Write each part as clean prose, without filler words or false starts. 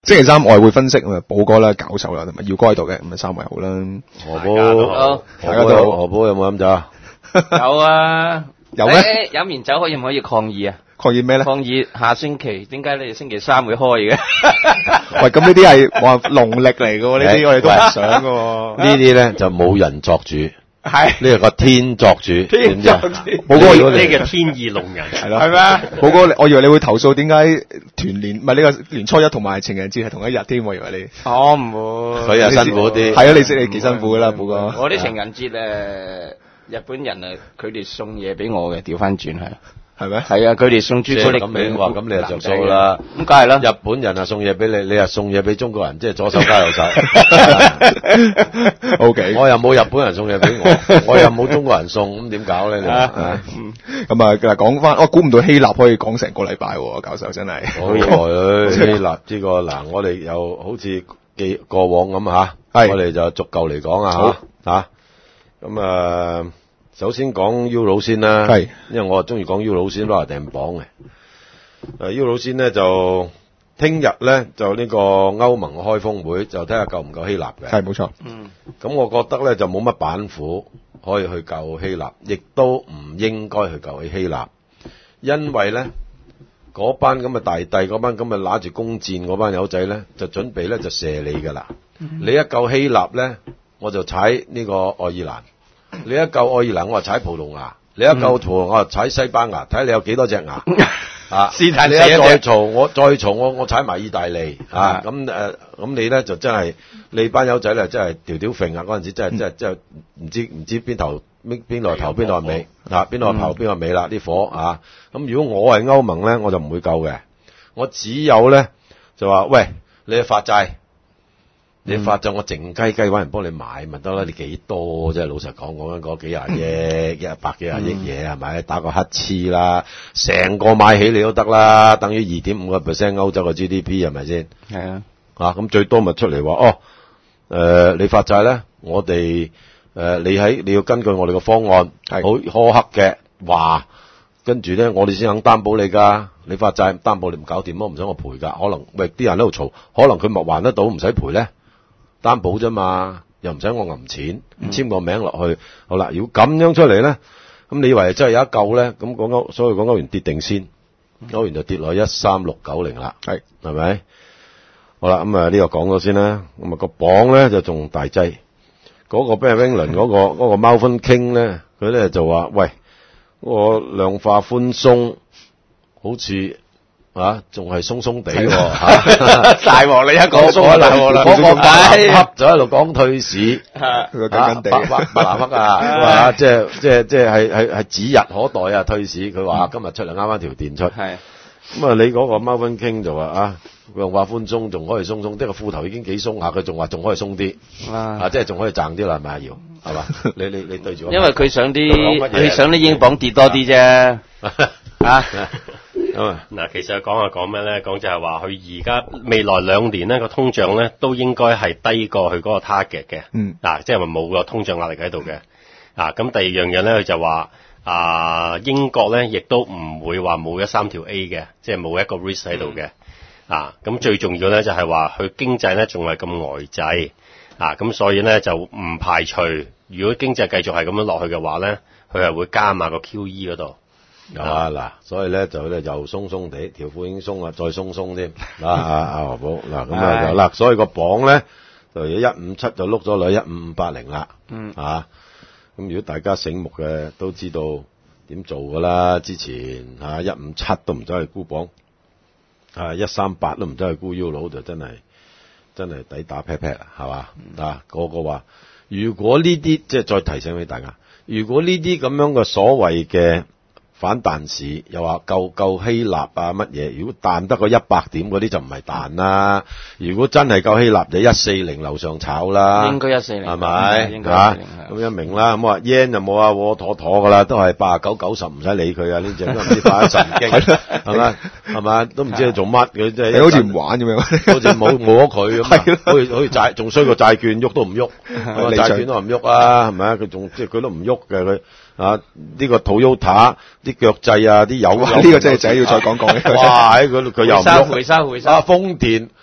星期三外匯分析咁啊，寶哥啦、教授啦同埋耀哥喺度嘅，咁啊三位好啦。 何寶， 大家都好。 何寶有冇飲酒啊？ 有啊， 有咩？ 飲完酒可以唔可以抗議啊？ 抗議咩咧？ 抗議下星期點解你哋星期三會開嘅？ 喂，咁呢啲係話農曆嚟嘅喎，呢啲我哋都唔想嘅喎。 呢啲咧就冇人作主， 係呢個天作主， 天作主。 寶哥， 呢個天意弄人， 係咯， 係咩？ 寶哥，我以為你會投訴點解團年唔係呢個年初一同埋情人節係同一日添，我以為你。 我唔會。 佢又辛苦啲。 係啊，你識你幾辛苦㗎啦，寶哥。 我啲情人節日本人佢哋送嘢俾我嘅，調翻轉係。係咪？係啊，佢哋送朱古力俾我。 咁你就着數啦。 咁梗係啦。 日本人啊送嘢俾你，你又送嘢俾中國人，即係左手交右手。 OK。 我又冇日本人送嘢俾我，我又冇中國人送，咁點搞咧？你話咁啊，講翻，我估唔到希臘可以講成個禮拜喎，教授真係。 好耐希臘呢個嗱，我哋又好似過往咁嚇，我哋就逐舊嚟講啊嚇。咁啊。首先講 Euro 先啦，因為我中意講 Euro 先攞嚟訂榜嘅。Euro 先咧就聽日咧就呢個歐盟開峰會，就睇下夠唔夠希臘嘅。 係冇錯。 咁我覺得咧就冇乜板斧可以去救希臘，亦都唔應該去救起希臘，因為咧嗰班咁嘅大帝，嗰班咁嘅拿住弓箭嗰班友仔咧，就準備咧就射你㗎啦。你一救希臘咧，我就踩呢個愛爾蘭。你一救愛爾蘭，我就踩葡萄牙；你一救葡萄牙，我就踩西班牙。睇下你有幾多隻牙啊！ 是但你一再嘈，我踩埋意大利啊！咁你咧就真係你班友仔咧，真係條條揈啊！嗰陣時真係唔知邊頭邊來頭邊來尾啊！邊來頭邊來尾啦啲火啊！咁如果我係歐盟咧，我就唔會救嘅，我只有咧就話喂，你去發債。你發就我靜雞雞揾人幫你買咪得啦，你幾多啫？老實講緊嗰幾廿億、100幾廿億嘢係咪？打個乞嗤啦，成個買起你都得啦，等於2.5% 歐洲嘅 GDP 係咪先？ 係啊， 咁最多咪出嚟話你發債咧，我哋你要根據我哋嘅方案好苛刻嘅話，跟住咧我哋先肯擔保你㗎。你發債擔保你唔搞掂咯，唔使我賠㗎。可能喂啲人喺度嘈，可能佢咪還得到，唔使賠咧。擔保啫嘛，又唔使我揞錢，簽個名落去。好啦，如果咁樣出嚟咧，咁你以為真係有一救咧？咁所以講歐元跌定先，歐元就跌落13690啦，係咪？好啦，咁呢個講咗先啦。咁個榜咧就仲大劑，嗰個 Bank of England 嗰個 Malvern King 咧，佢咧就話喂，嗰個量化寬鬆好似。仲係鬆鬆地喎， 大鑊你一講鬆大鑊啦， 嗰個白藍黑就喺度講退市， 緊緊地， 白藍黑啊，即係指日可待啊，退市。佢話今日出嚟啱啱條電出，咁你嗰個 Malvern King 就話量化寬鬆仲可以鬆鬆，即係個褲頭已經幾鬆下，佢仲話仲可以鬆啲，即係仲可以賺啲啦，係咪啊？姚係嘛？你對住我， 因為佢想啲英鎊跌多啲啫， 嗱，其實講咩咧？講就係話佢而家未來2年呢個通脹咧都應該係低過佢嗰個 target 嘅，即係話冇個通脹壓力喺度嘅。咁第二樣嘢咧，佢就話英國咧亦都唔會話冇13條 A 嘅，即係冇一個 risk 喺度嘅。咁最重要咧就係話佢經濟咧仲係咁呆滯，咁所以咧就唔排除如果經濟繼續係咁樣落去嘅話咧，佢係會加碼個 QE 嗰度。 嗱，所以咧就又鬆鬆地，條褲已經鬆啦，再鬆鬆添。阿何寶嗱咁就所以個榜咧就157就碌咗落15580啦。咁如果大家醒目嘅都知道點做噶啦，之前157都唔走去沽榜，138都唔走去沽 Euro 就真係抵打 pat pat 啦，係嘛？個個話，如果呢啲即係再提醒俾大家，如果呢啲咁樣嘅所謂嘅反彈市又話救希臘乜嘢？如果彈得個100點嗰啲就唔係彈啦。如果真係救希臘就140樓上炒啦。 應該140 係咪？ 應該140 咁一明啦。咁話 yen 就冇喎妥妥噶啦，都係89、90唔使理佢啊！呢隻都唔知發神經係咪？都唔知佢做乜嘅，即係你好似唔玩咁樣， 好似冇咗佢咁好似債仲衰過債券，喐都唔喐，債券都唔喐啊，係咪？佢仲即係佢都唔喐嘅佢。呢個 Toyota 啲腳掣啲油，呢個真係仔要再講嘅。 哇！佢又唔喐， 回收。 豐田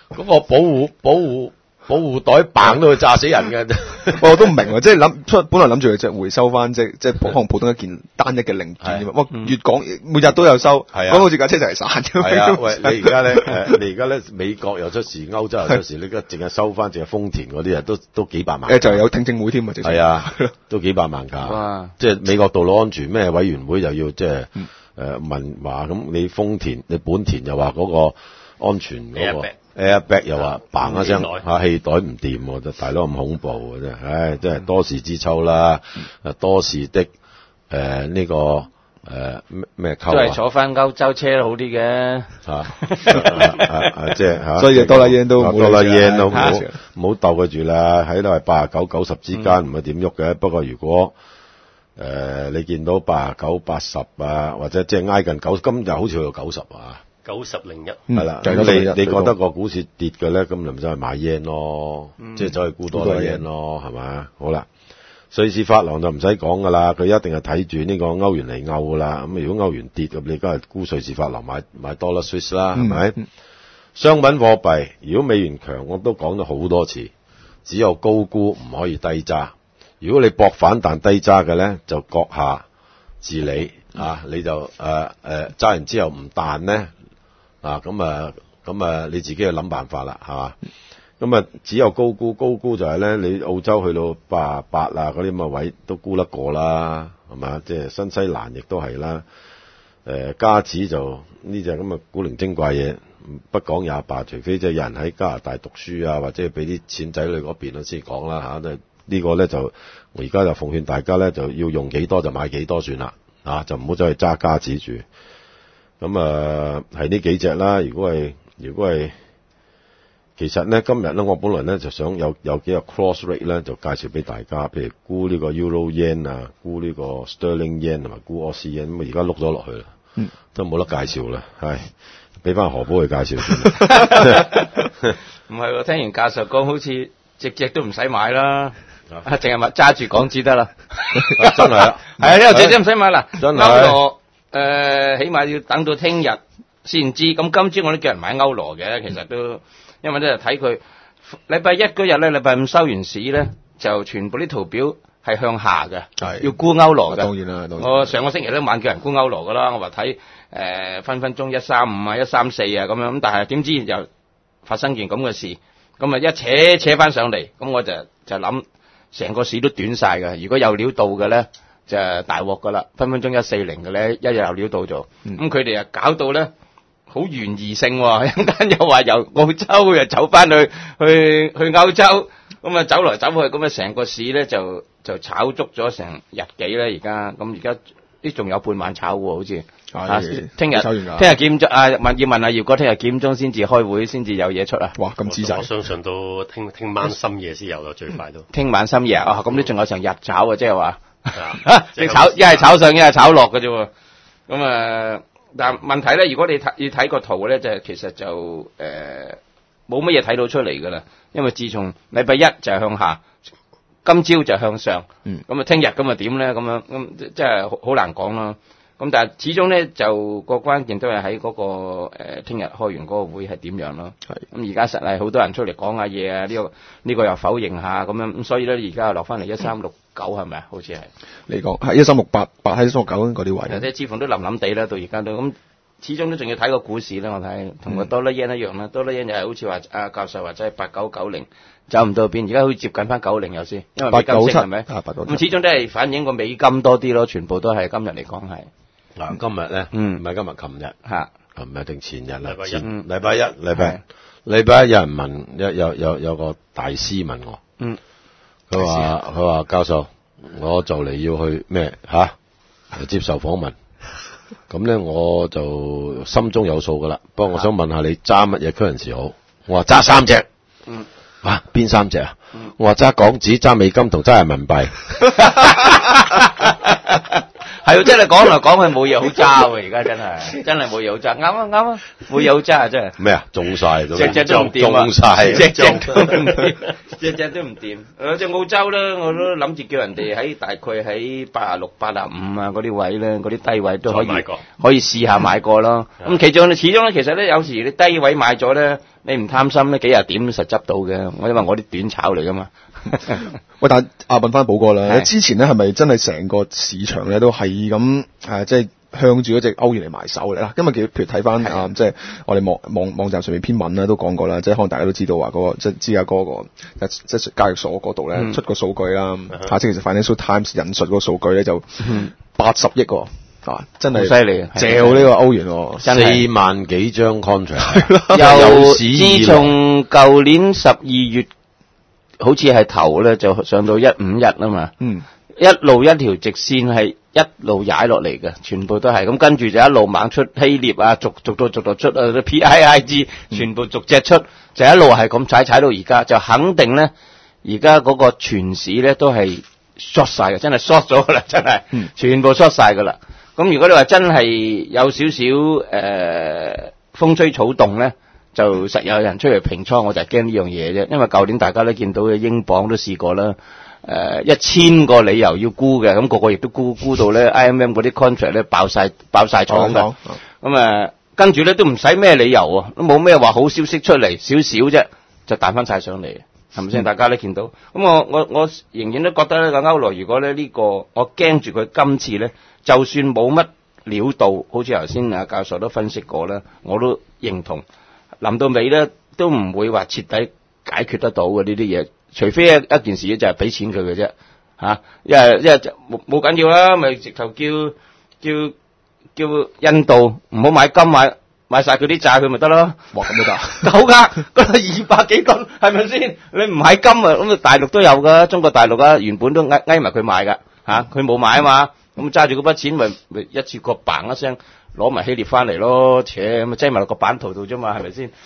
嗰個保護袋棒都會炸死人嘅。 我都唔明喎，即係本來諗住就回收翻，即係可能普通一件單一嘅零件啫嘛。哇，越講每日都有收，講好似架車就嚟散咁。 係啊，喂，你而家咧美國又出事，歐洲又出事，你而家淨係收翻淨係豐田嗰啲啊，都幾百萬。 就係有聽證會添啊， 係啊，都幾百萬㗎。即係美國道路安全咩委員會又要即係問話咁，你豐田你本田又話嗰個安全嗰個。airbag 又話嘭一聲氣袋唔掂喎，大佬咁恐怖嘅真係，唉，真係多事之秋啦，多事的呢個咩溝啊？ 都係坐翻歐洲車好啲嘅即係嚇， 所以多啦 yen 都唔好鬥佢住啦，喺度係89、90之間唔係點喐嘅。不過如果你見到89、80啊，或者即係挨近90，今日好似去到90啊。 90.01 係啦，咁你覺得個股市跌嘅咧，咁你咪走去買 yen 咯，即係走去沽多啲 yen 咯，係咪？好啦，瑞士法郎就唔使講噶啦，佢一定係睇住呢個歐元嚟歐噶啦。咁如果歐元跌咁，你梗係沽瑞士法郎買Dollar Swiss啦，係咪？商品貨幣如果美元強，我都講咗好多次，只有高沽唔可以低揸。如果你搏反彈低揸嘅咧，就閣下自理啊！你就揸完之後唔彈咧。咁你自己去諗辦法啦，係嘛？咁只有高沽就係咧，你澳洲去到88啊嗰啲咁嘅位都沽得過啦，係嘛？即係新西蘭亦都係啦。加指就呢隻咁嘅古靈精怪嘢，不講也罷，除非即係有人喺加拿大讀書啊，或者係俾啲錢仔女嗰邊先講啦嚇。呢個咧就我而家就奉勸大家咧，就要用幾多就買幾多算啦，就唔好走去揸加指住。咁係呢幾隻啦。如果係，其實咧今日咧，我本來咧就想有幾個 cross rate 咧，就介紹俾大家，譬如沽呢個 Euro Yen 啊，沽呢個 Sterling Yen 同埋沽 Aussie Yen，咁而家碌咗落去啦，都冇得介紹啦，係俾翻荷寶去介紹先。 唔係喎，聽完教授講，好似隻都唔使買啦，淨係咪揸住港紙得啦？ 真係啊， 係啊，呢個隻唔使買啦， 真係。 起碼要等到聽日先知。咁今朝我都叫人買歐羅嘅，其實都因為咧睇佢禮拜一嗰日咧，禮拜五收完市咧，就全部啲圖表係向下嘅，要沽歐羅嘅。當然啦，我上個星期都晚叫人沽歐羅噶啦，我話睇分分鐘135啊、134啊咁樣，咁但係點知又發生件咁嘅事，咁啊一扯翻上嚟，咁我就諗成個市都短晒嘅。如果有料到嘅咧，就大鑊噶啦，分分鐘140嘅咧，一日有料到咗。咁佢哋又搞到咧好懸疑性喎，一陣間又話由澳洲又走翻去歐洲，咁啊走來走去，咁啊成個市咧就炒足咗成日幾咧而家，咁而家啲仲有半晚炒喎，好似。聽日檢中要問阿姚哥，聽日檢中先至開會，先至有嘢出啊！ 哇，咁仔細！ 我相信都聽晚深夜先有咯，最快都。 聽晚深夜啊，咁都仲有成日炒啊，即係話。你一係炒上，一係炒落嘅啫喎。咁但問題咧，如果你要睇個圖咧，就其實就冇乜嘢睇到出嚟噶啦。因為自從禮拜一就係向下，今朝就向上。咁聽日咁啊點咧？咁樣咁即係好難講咯。咁但係始終咧就個關鍵都係喺嗰個聽日開完嗰個會係點樣咯。咁而家實係好多人出嚟講下嘢啊，呢個又否認下咁樣，咁所以咧而家又落翻嚟1369係咪啊？好似係你講係13688喺139嗰啲位， 即係似乎都冧冧地啦，到而家都咁，始終都仲要睇個股市啦。我睇同個Dollar Yen 一樣啦，Dollar Yen 就係好似話阿教授話即係8990走唔到邊，而家好似接近翻90有先，因為美金升係咪？咁始終都係反映個美金多啲咯，全部都係今日嚟講係。 嗱，今日咧，唔係今日，琴日嚇， 琴日定前日啦？ 禮拜一， 禮拜一有人問，有個大師問我，佢話教授，我就嚟要去咩嚇接受訪問，咁咧我就心中有數噶啦，不過我想問下你揸乜嘢currency好？我話揸3隻，邊3隻啊？我話揸港紙、揸美金同揸人民幣。 係喎，真係講嚟講去冇嘢好揸喎，而家真係冇嘢好揸，啱啊，冇嘢好揸啊，真係。咩啊？中晒，隻都唔掂啊！中晒，隻都唔掂。隻澳洲咧，我都諗住叫人哋喺大概喺86、85啊嗰啲位咧，嗰啲低位都可以試下買過咯。咁始終咧，其實咧有時你低位買咗咧， 你唔貪心咧，幾廿點實執到嘅。因為我啲短炒嚟噶嘛。 喂，但阿問翻寶哥啦，之前咧係咪真係成個市場咧都係咁即係向住嗰隻歐元嚟埋手嚟啦？因為譬如睇翻即係我哋網站上面篇文咧都講過啦，即係可能大家都知道話嗰個即係芝加哥個即係交易所嗰度咧出個數據啦，即係其實 Financial Times 引述嗰個數據咧就80億喎。真係犀利啊！ 借呢個歐元 ，4萬幾張 contract， 由自從舊年12月好似係頭咧就上到151啊嘛，一路一條直線係一路踩落嚟嘅，全部都係咁，跟住就一路猛出希臘啊，逐到出啊 PIIG 全部逐隻出，就一路係咁踩到而家，就肯定咧而家嗰個全市咧都係 short 晒嘅，真係 short 咗噶啦，真係，全部 short 晒噶啦。咁如果你話真係有少少風吹草動咧，就實有人出嚟平倉，我就係驚呢樣嘢啫。因為舊年大家都見到嘅英鎊都試過啦，1000個理由要沽嘅，咁個個亦都沽到咧 IMM 嗰啲 contract 咧爆晒廠嘅。咁跟住咧都唔使咩理由喎，都冇咩話好消息出嚟，少少啫就彈翻晒上嚟，係咪先？大家都見到。咁我仍然都覺得呢個歐羅如果咧呢個我驚住佢今次咧。就算冇乜料到，好似頭先教授都分析過啦，我都認同。臨到尾咧，都唔會話徹底解決得到嘅呢啲嘢，除非一件事就係俾錢佢嘅啫，因為冇緊要啦，咪直頭叫印度唔好買金，買晒佢啲債佢咪得咯。 哇，咁都得， 夠㗎，嗰200幾噸係咪先？你唔買金啊，咁大陸都有㗎，中國大陸啊，原本都挨埋佢買㗎，佢冇買啊嘛。咁揸住嗰筆錢咪一次過嘭一聲攞埋希臘翻嚟咯，咁咪擠埋落個版圖度啫嘛，係咪先？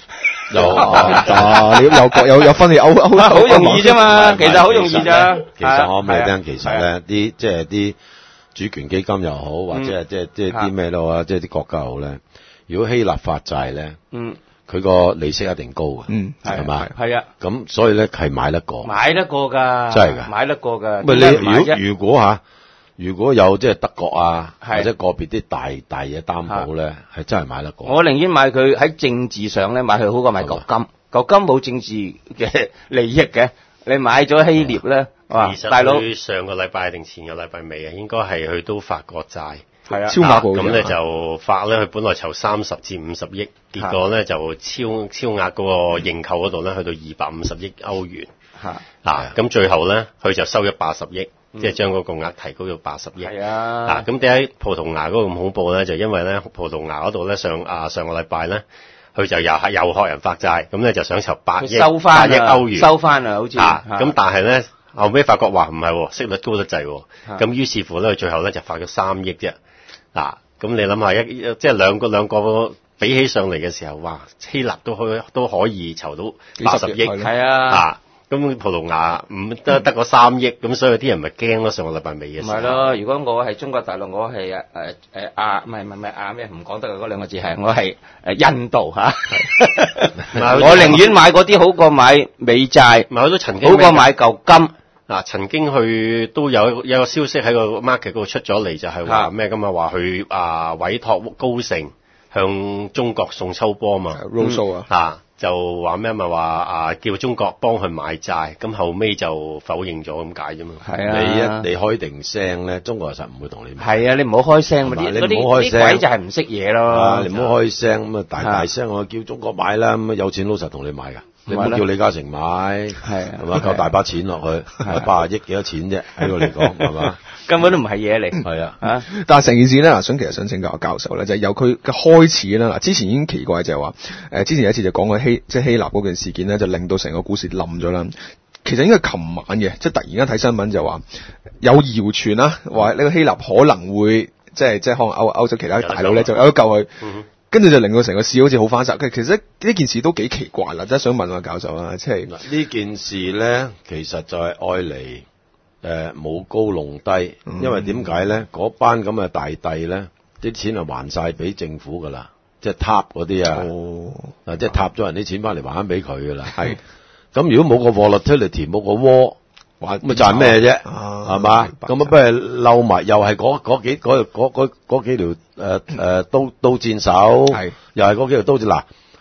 你有分你歐好容易啫嘛，其實好容易咋。 其實我咪聽，其實咧啲即係啲主權基金又好，或者係即係啲咩咯啊，即係啲國家好咧。如果希臘發債咧，佢個利息一定高嘅，係嘛？係啊。咁所以咧係買得過， 買得過㗎， 真係㗎， 買得過㗎。 你如果有即係德國啊，或者個別啲大嘢擔保咧，係真係買得過。 我寧願買佢喺政治上咧買佢好過買舊金，舊金冇政治嘅利益嘅。你買咗希臘咧，哇！大佬上個禮拜定前個禮拜尾啊，應該係佢都發過債， 係啊， 超額報咁咧就發咧，佢本來籌30至50億，結果咧就超額嗰個認購嗰度咧去到250億歐元，咁最後咧佢就收咗80億。即係將嗰個額提高到80億。係啊。咁點解葡萄牙嗰個咁恐怖咧？就因為咧葡萄牙嗰度咧上個禮拜咧，佢就又學人發債，咁咧就想籌8億歐元收翻啊，好似。 咁但係咧後尾發覺話唔係，息率高得滯。咁於是乎咧，佢最後咧就發咗3億啫。咁你諗下即係兩個比起上嚟嘅時候，哇！希臘都可以籌到80億。 係啊。 咁葡萄牙唔得個3億，咁所以啲人咪驚咯。上個禮拜尾嘅時候。唔係咯，如果我係中國大陸，我係唔係咩？唔講得嗰2個字係我係印度嚇。我寧願買嗰啲好過買美債，好過買舊金。 曾經佢都有個消息喺個 market 嗰度出咗嚟，就係話咩㗎嘛？話佢委託高盛向中國送秋波嘛。 Roadshow 啊。 就話咩咪話叫中國幫佢買債，咁後尾就否認咗咁解啫嘛。 係啊， 你開定聲咧，中國實唔會同你買。 係啊，你唔好開聲嗰啲，嗰啲鬼就係唔識嘢咯。 你唔好開聲咁啊，大聲我叫中國買啦，咁有錢佬實同你買㗎。你唔好叫李嘉誠買，係嘛？夠大把錢落去，80億幾多錢啫？喺度嚟講係嘛？ 根本都唔係嘢嚟。 係啊， 但係成件事咧，其實想請教授咧，就係由佢嘅開始啦。之前已經奇怪就係話，之前有一次就講過希臘嗰件事件咧，就令到成個股市冧咗啦。其實應該係琴晚嘅，即係突然間睇新聞就話有謠傳啦，話呢個希臘可能會即係可能歐洲其他大佬咧就有得救佢。跟住就令到成個市好似好翻晒。其實呢件事都幾奇怪啦，真係想問下教授啊，即係呢件事咧，其實就係愛嚟舞高弄低，因為點解咧？嗰班咁嘅大帝咧，啲錢係還晒俾政府噶啦，即係塔嗰啲啊，即係塔咗人啲錢翻嚟還翻俾佢噶啦。係咁，如果冇個 volatility， 冇個窩，咁咪賺咩啫？係嘛？咁不如漏埋，又係嗰幾條刀箭手，又係嗰幾條刀箭。嗱，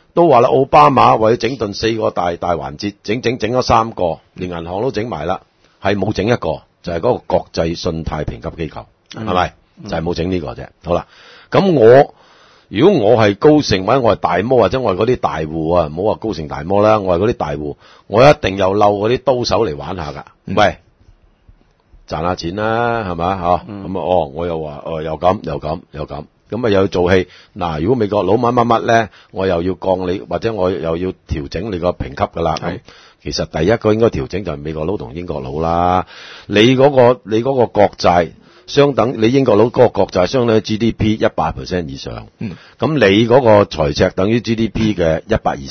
都話啦，奧巴馬為咗整頓4個大環節，整咗3個，連銀行都整埋啦，係冇整一個，就係嗰個國際信貸評級機構，係咪？就係冇整呢個啫。好啦，咁如果我係高盛或者我係大摩或者我係嗰啲大戶啊，唔好話高盛大摩啦，我係嗰啲大戶，我一定又漏嗰啲刀手嚟玩下噶。喂，賺下錢啦，係咪？咁我又話又咁，咁啊又要做戲。嗱，如果美國佬乜咧，我又要降你，或者我又要調整你個評級噶啦。其實第一個應該調整就係美國佬同英國佬啦。你嗰個國債相等，你英國佬嗰個國債相等於 GDP 100% 以上。咁你嗰個財赤等於 GDP 嘅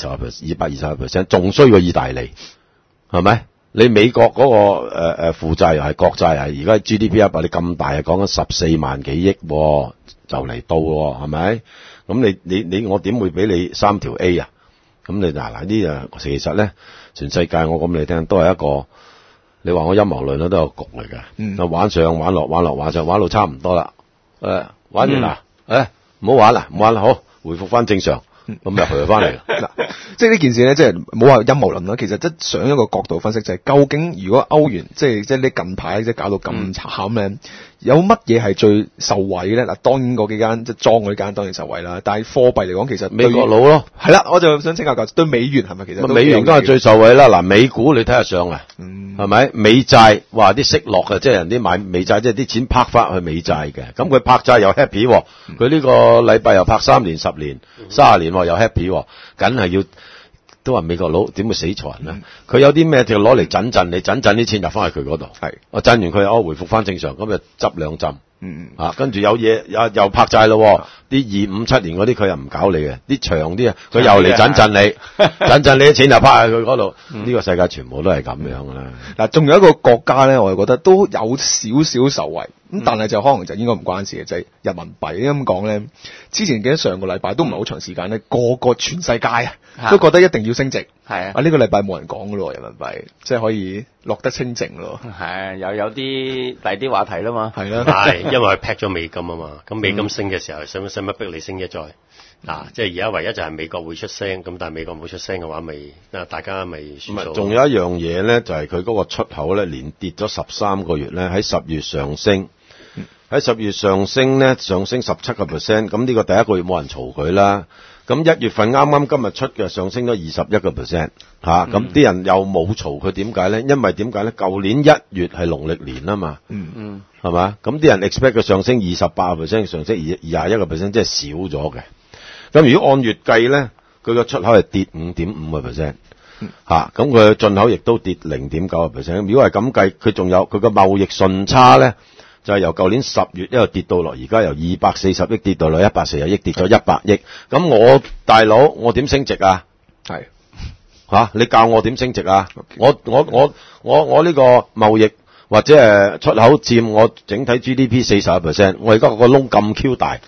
120%，仲衰過意大利，係咪？你美國嗰個負債又係國債係而家 GDP 100，你咁大係講緊14萬幾億就嚟到喎，係咪？咁你我點會俾你3條 A 啊？咁你嗱呢其實咧，全世界我講俾你聽都係一個，你話我陰謀論都有局嚟嘅。玩上玩落，玩上玩到差唔多啦。玩完啦，唔好玩啦，好，回復翻正常。咁就回翻嚟嗱， 即係呢件事咧，即係冇話陰謀論啦。其實即係上一個角度分析就係，究竟如果歐元即係你近排即係搞到咁慘咧，有乜嘢係最受惠咧？嗱，當然嗰幾間即係裝嗰間當然受惠啦。但係貨幣嚟講，其實美國佬咯， 係啦，我就想請教教對美元係咪其實美元梗係最受惠啦。嗱，美股你睇下上啊，係咪？美債話啲息落啊，即係人啲買美債，即係啲錢拍翻去美債嘅。咁佢拍債又 happy，佢呢個禮拜又拍3年、10年、30年。又 happy， 梗係要都話美國佬點會死財呢？佢有啲咩就攞嚟震你，震啲錢入翻去佢嗰度。係，我震完佢，回復翻正常，咁就執2針。跟住有嘢又拍債咯，啲2、5、7年嗰啲佢又唔搞你嘅，啲長啲啊，佢又嚟震你，震你啲錢又拍去佢嗰度。呢個世界全部都係咁樣噶啦。 嗱，仲有一個國家咧，我就覺得都有少少受惠。咁但係就可能就應該唔關事嘅，就係人民幣咁講咧。之前記得上個禮拜都唔係好長時間咧，個全世界都覺得一定要升值。係啊，呢個禮拜冇人講噶咯，人民幣即係可以落得清靜咯。 係有啲第啲話題啦嘛。係啦， 係因為佢劈咗美金啊嘛。咁美金升嘅時候，使乜逼你升一再？即係而家唯一就係美國會出聲，咁但係美國冇出聲嘅話，大家咪算數。 仲有一樣嘢咧，就係佢嗰個出口咧，連跌咗13個月咧，喺10月上升。喺10月上升咧，上升17%，咁呢個第一個月冇人嘈佢啦。咁1月份啱今日出嘅上升咗21%，咁啲人又冇嘈佢，點解咧？因為點解咧？舊年1月係農曆年啊嘛，係嘛？咁啲人 expect 佢上升28%，上升21%，即係少咗嘅。咁如果按月計咧，佢個出口係跌5.5%，咁佢進口亦都跌0.9%。如果係咁計，佢仲有佢個貿易順差咧。就係由舊年10月一路跌到落，而家由240億跌到落140億，跌咗100億。咁我大佬，我點升值啊？係你教我點升值啊？ Okay. 我呢個貿易或者係出口佔我整體 GDP 41%，我而家個窿咁 Q 大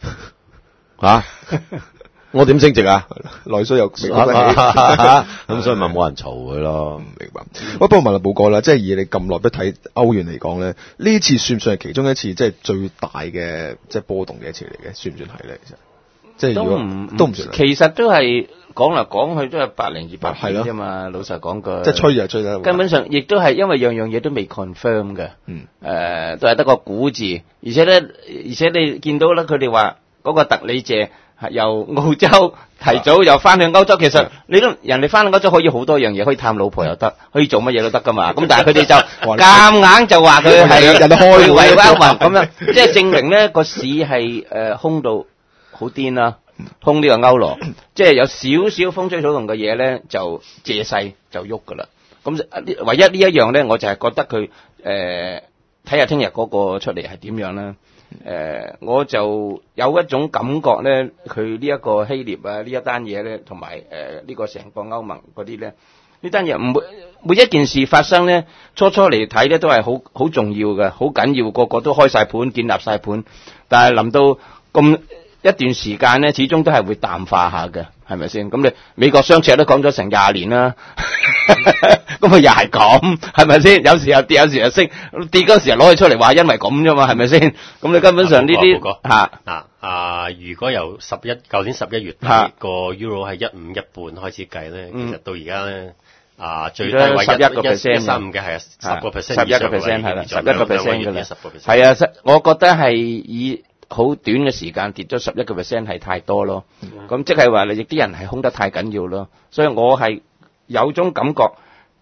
我點升值啊？ 內需又咁所以咪冇人嘈佢咯。 明白。不過問下寶哥啦，即係以你咁耐都睇歐元嚟講咧，呢次算唔算係其中一次即係最大嘅即係波動嘅一次嚟嘅？算唔算係咧？其實即係都唔算。 其實都係講嚟講去都係102、100啫嘛。老實講句， 即係吹就吹得。 根本上亦都係因為樣嘢都未 confirm 嘅。都係得個估字，而且你見到咧，佢哋話嗰個特里謝。由澳洲提早又翻去歐洲，其實你都人哋翻去歐洲可以好多樣嘢，可以探老婆又得，可以做乜嘢都得噶嘛。咁但係佢哋就夾硬就話佢係人哋開胃彎運咁樣，即係證明咧個市係空到好癲啦，空呢個歐羅，即係有少少風吹草動嘅嘢咧就借勢就喐噶啦。咁唯一呢一樣咧，我就係覺得佢睇下聽日嗰個出嚟係點樣啦。我就有一種感覺咧，佢呢一個希臘啊，呢一單嘢咧，同埋呢個成個歐盟嗰啲咧，呢單嘢每一件事發生咧，初嚟睇咧都係好重要嘅，好緊要，個個都開晒盤，建立晒盤，但係臨到咁一段時間咧，始終都係會淡化下嘅係咪先？咁你美國雙赤都講咗成20年啦，咁佢又係咁，係咪先？有時又跌，有時又升，跌嗰時又攞佢出嚟話因為咁啫嘛，係咪先？咁你根本上呢啲如果由舊年11月底個 Euro 係1.5開始計咧，其實到而家咧最低位11%，135嘅係10%，11%係啦，11%噶啦， 係啊，我覺得係以好短嘅時間跌咗11%係太多咯，咁即係話你啲人係空得太緊要咯，所以我係有種感覺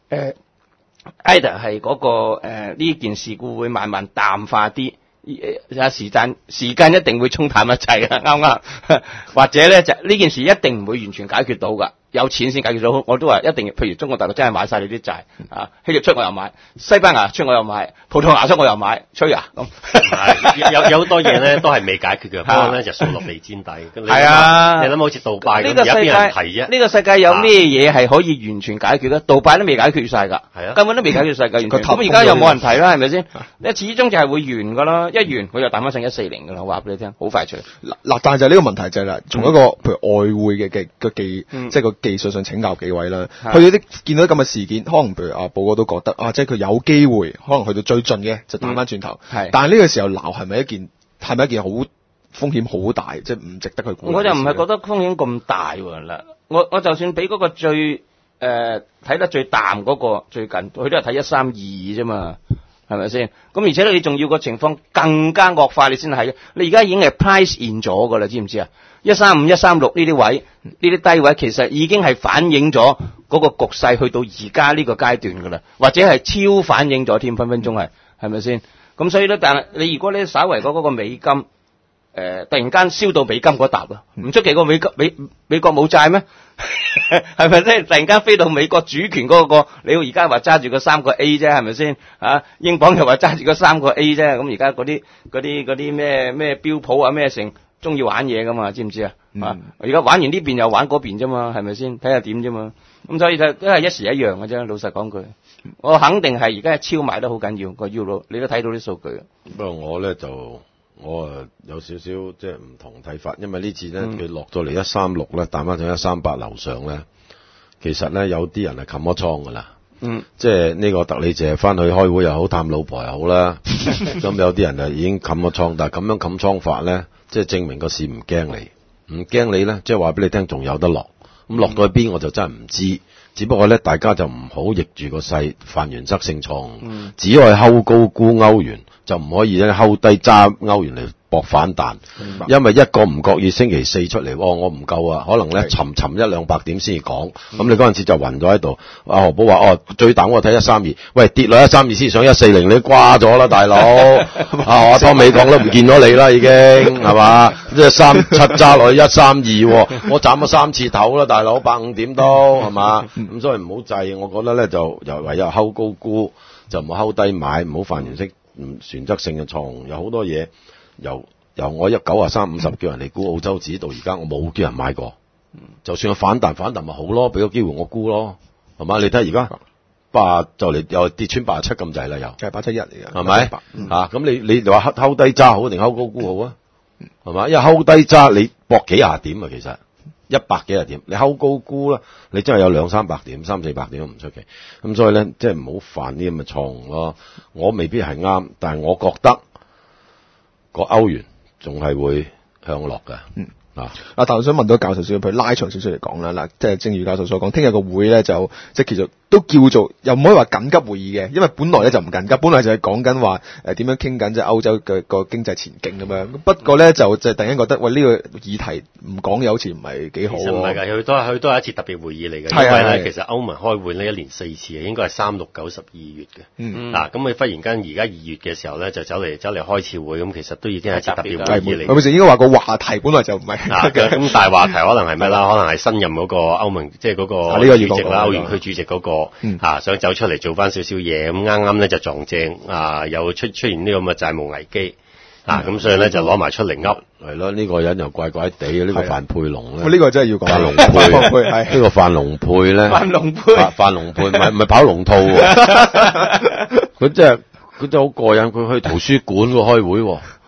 ，either 係嗰個呢件事故會慢慢淡化啲。時間一定會沖淡一切啊，啱啱？或者咧就呢件事一定唔會完全解決到噶，有錢先解決到。我都話一定，譬如中國大陸真係買晒你啲債啊，希臘出我又買，西班牙出我又買，葡萄牙出我又買，吹啊咁。 有好多嘢咧都係未解決嘅，不過咧就掃落地氈底。 係啊， 你諗好似杜拜咁，而家邊人提啫？ 呢個世界有咩嘢係可以完全解決咧？杜拜都未解決晒㗎，係啊，根本都未解決晒㗎，完全。咁而家又冇人提啦，係咪先？你始終就係會完㗎啦，一完佢就彈翻上140㗎啦，我話俾你聽，好快脆。 嗱，但係就係呢個問題就係啦，從一個譬如外匯嘅即係個技術上請教幾位啦，佢哋見到咁嘅事件，可能譬如阿寶哥都覺得即係佢有機會，可能去到最盡嘅就彈翻轉頭。但係呢個時候鬧係咪一件好風險好大，即係唔值得去估？ 我就唔係覺得風險咁大喎嗱，我就算俾嗰個最睇得最淡嗰個最近，佢都係睇132啫嘛。係咪先？咁而且咧，你仲要個情況更加惡化，你先係。你而家已經係 price in 咗噶啦，知唔知啊？135、136呢啲位，呢啲低位，其實已經係反映咗嗰個局勢去到而家呢個階段噶啦，或者係超反映咗添，分分鐘係咪先？咁所以咧，但係你如果你稍為嗰個美金，突然間燒到美金嗰沓啦，唔出奇個美國冇債咩？係咪先？突然間飛到美國主權嗰個，你而家話揸住個3個 A 啫，係咪先？英鎊又話揸住個3個 A 啫，咁而家嗰啲咩標普啊咩成，中意玩嘢噶嘛？知唔知啊？而家玩完呢邊又玩嗰邊啫嘛，係咪先？睇下點啫嘛。咁所以就都係一時一樣嘅啫。老實講句，我肯定係而家係超賣得好緊要個 Euro，你都睇到啲數據。 不過我有少少即係唔同睇法，因為呢次咧佢落咗嚟136咧，彈翻上138樓上咧，其實咧有啲人係冚咗倉噶啦，即係呢個特里謝翻去開會又好，探老婆又好啦，咁有啲人已經冚咗倉，但係咁樣冚倉法咧，即係證明個市唔驚你，唔驚你咧，即係話俾你聽仲有得落，咁落到去邊我就真係唔知。只不過咧，大家就唔好逆住個勢犯原則性錯誤，只可以睺高沽歐元，就唔可以咧睺低揸歐元嚟搏反彈。因為一個唔覺意星期4出嚟，我唔夠啊，可能咧沉100-200點先至講。咁你嗰陣時就暈咗喺度。阿何寶話最淡我睇132，喂跌落132先上140，你瓜咗啦大佬。阿湯美講都唔見咗你啦已經係嘛？即係37揸落去132，我斬咗3次頭啦大佬，150點都係嘛？咁所以唔好制，我覺得咧就唯有睺高沽，就唔好睺低買，唔好犯原則性嘅錯誤。有好多嘢由我193.50叫人嚟沽澳洲紙到而家，我冇叫人買過。就算佢反彈咪好咯，俾個機會我沽咯，係嘛？你睇而家就嚟又跌穿87咁滯啦，又係871嚟嘅， 係咪？咁你話睺低揸好定睺高沽好啊？係嘛？因為睺低揸你搏幾廿點啊，其實。100幾廿點，你睺高沽啦，你真係有200-300點、300-400點都唔出奇。咁所以咧，即係唔好犯啲咁嘅錯誤咯。我未必係啱，但係我覺得個歐元仲係會向落嘅。 但我想問到教授少少，譬如拉長少少嚟講啦，嗱，即係正如教授所講，聽日個會咧就即係其實都叫做又唔可以話緊急會議嘅，因為本來咧就唔緊急，本來就係講緊話點樣傾緊即係歐洲嘅個經濟前景咁樣。不過咧就突然間覺得喂呢個議題唔講又好似唔係幾好。其實唔係㗎，佢都係一次特別會議嚟嘅，因為咧其實歐盟開會呢1年4次嘅，應該係3、6、9、12月嘅。咁佢忽然間而家2月嘅時候咧就走嚟開次會，咁其實都已經係一次特別會議嚟。 係咪就應該話個話題本來就唔係？ 咁大話題可能係咩啦？可能係新任嗰個歐盟即係嗰個主席啦，歐元區主席嗰個想走出嚟做翻少少嘢，咁啱咧就撞正又出現呢個咁嘅債務危機咁所以咧就攞埋出嚟噏。 係咯，呢個人又怪怪地嘅，呢個范佩龍咧。 呢個真係要講。 范龍佩係呢個范龍佩咧。范龍佩唔係跑龍套喎。佢真係好過癮，佢去圖書館開會喎。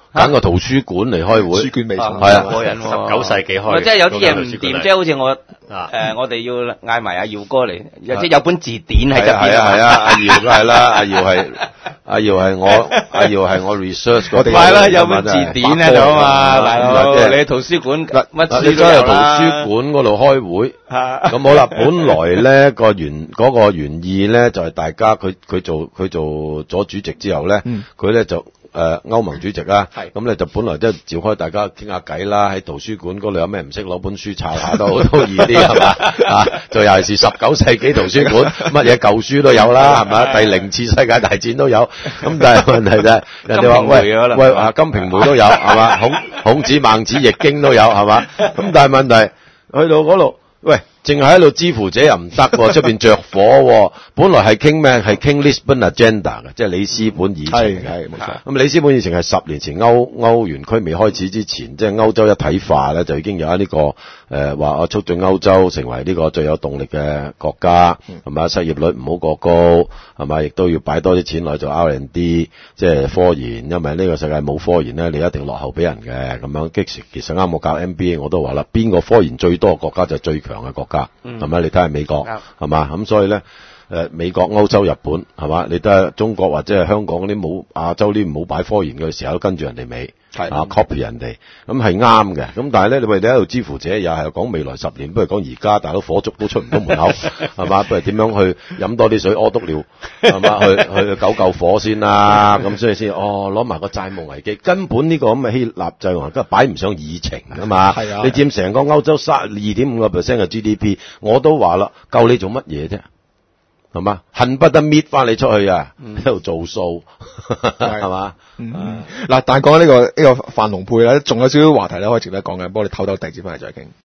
揀個圖書館嚟開會， 書卷未重係啊， 過癮喎 19世紀開， 即係有啲嘢唔掂，即係好似我啊我哋要嗌埋阿耀哥嚟，即係有本字典喺側邊係啊，阿耀都係啦，阿耀係我 research 嗰啲， 係啦，有本字典喺度啊嘛，大佬，你喺圖書館乜書你都有真係圖啦書館嗰度開會，咁好啦，本來咧嗰個原意咧就係大家佢做咗主席之後咧，佢咧就歐盟主席啦，咁咧就本來即係召開大家傾下偈啦，喺圖書館嗰度有咩唔識攞本書查下都易啲係嘛啊，就尤其是19世紀圖書館，乜嘢舊書都有啦，係咪？第0次世界大戰都有，咁但係問題就係人哋話喂金瓶梅都有係嘛，孔子孟子易經都有係嘛，咁但係問題去到嗰度，喂。淨係喺度支扶者又唔得喎，出邊着火喎。本來係傾咩？係傾 Lisbon Agenda 嘅，即係里斯本議程嘅。 係冇錯。 咁里斯本議程係10年前歐元區未開始之前，即係歐洲一體化咧，就已經有呢個話我促進歐洲成為呢個最有動力嘅國家，係咪？失業率唔好過高，係咪？亦都要擺多啲錢落去做 R&D， 即係科研，因為呢個世界冇科研咧，你一定落後俾人嘅。咁樣其實啱我教 MBA 我都話啦，邊個科研最多嘅國家就係最強嘅國家。係咪？你睇下美國係嘛？咁所以咧，美國、歐洲、日本係嘛？你睇下中國或者係香港嗰啲冇亞洲啲冇擺科研嘅時候，都跟住人哋尾，啊 copy 人哋，咁係啱嘅。咁但係咧，你哋喺度支扶者又係講未來10年，不如講而家，大佬火燭都出唔到門口，係嘛？不如點樣去飲多啲水屙督尿，係嘛？去救火先啦。咁所以先攞埋個債務危機，根本呢個咁嘅希臘債務都擺唔上議程㗎嘛。你佔成個歐洲2.5% 嘅 GDP， 我都話啦，夠你做乜嘢啫？係嘛？恨不得搣翻你出去啊！喺度做數，係嘛？ 嗱，但係講呢個范龍配咧，仲有少少話題咧，可以值得講嘅，不過我哋唞唞第二節翻嚟再傾。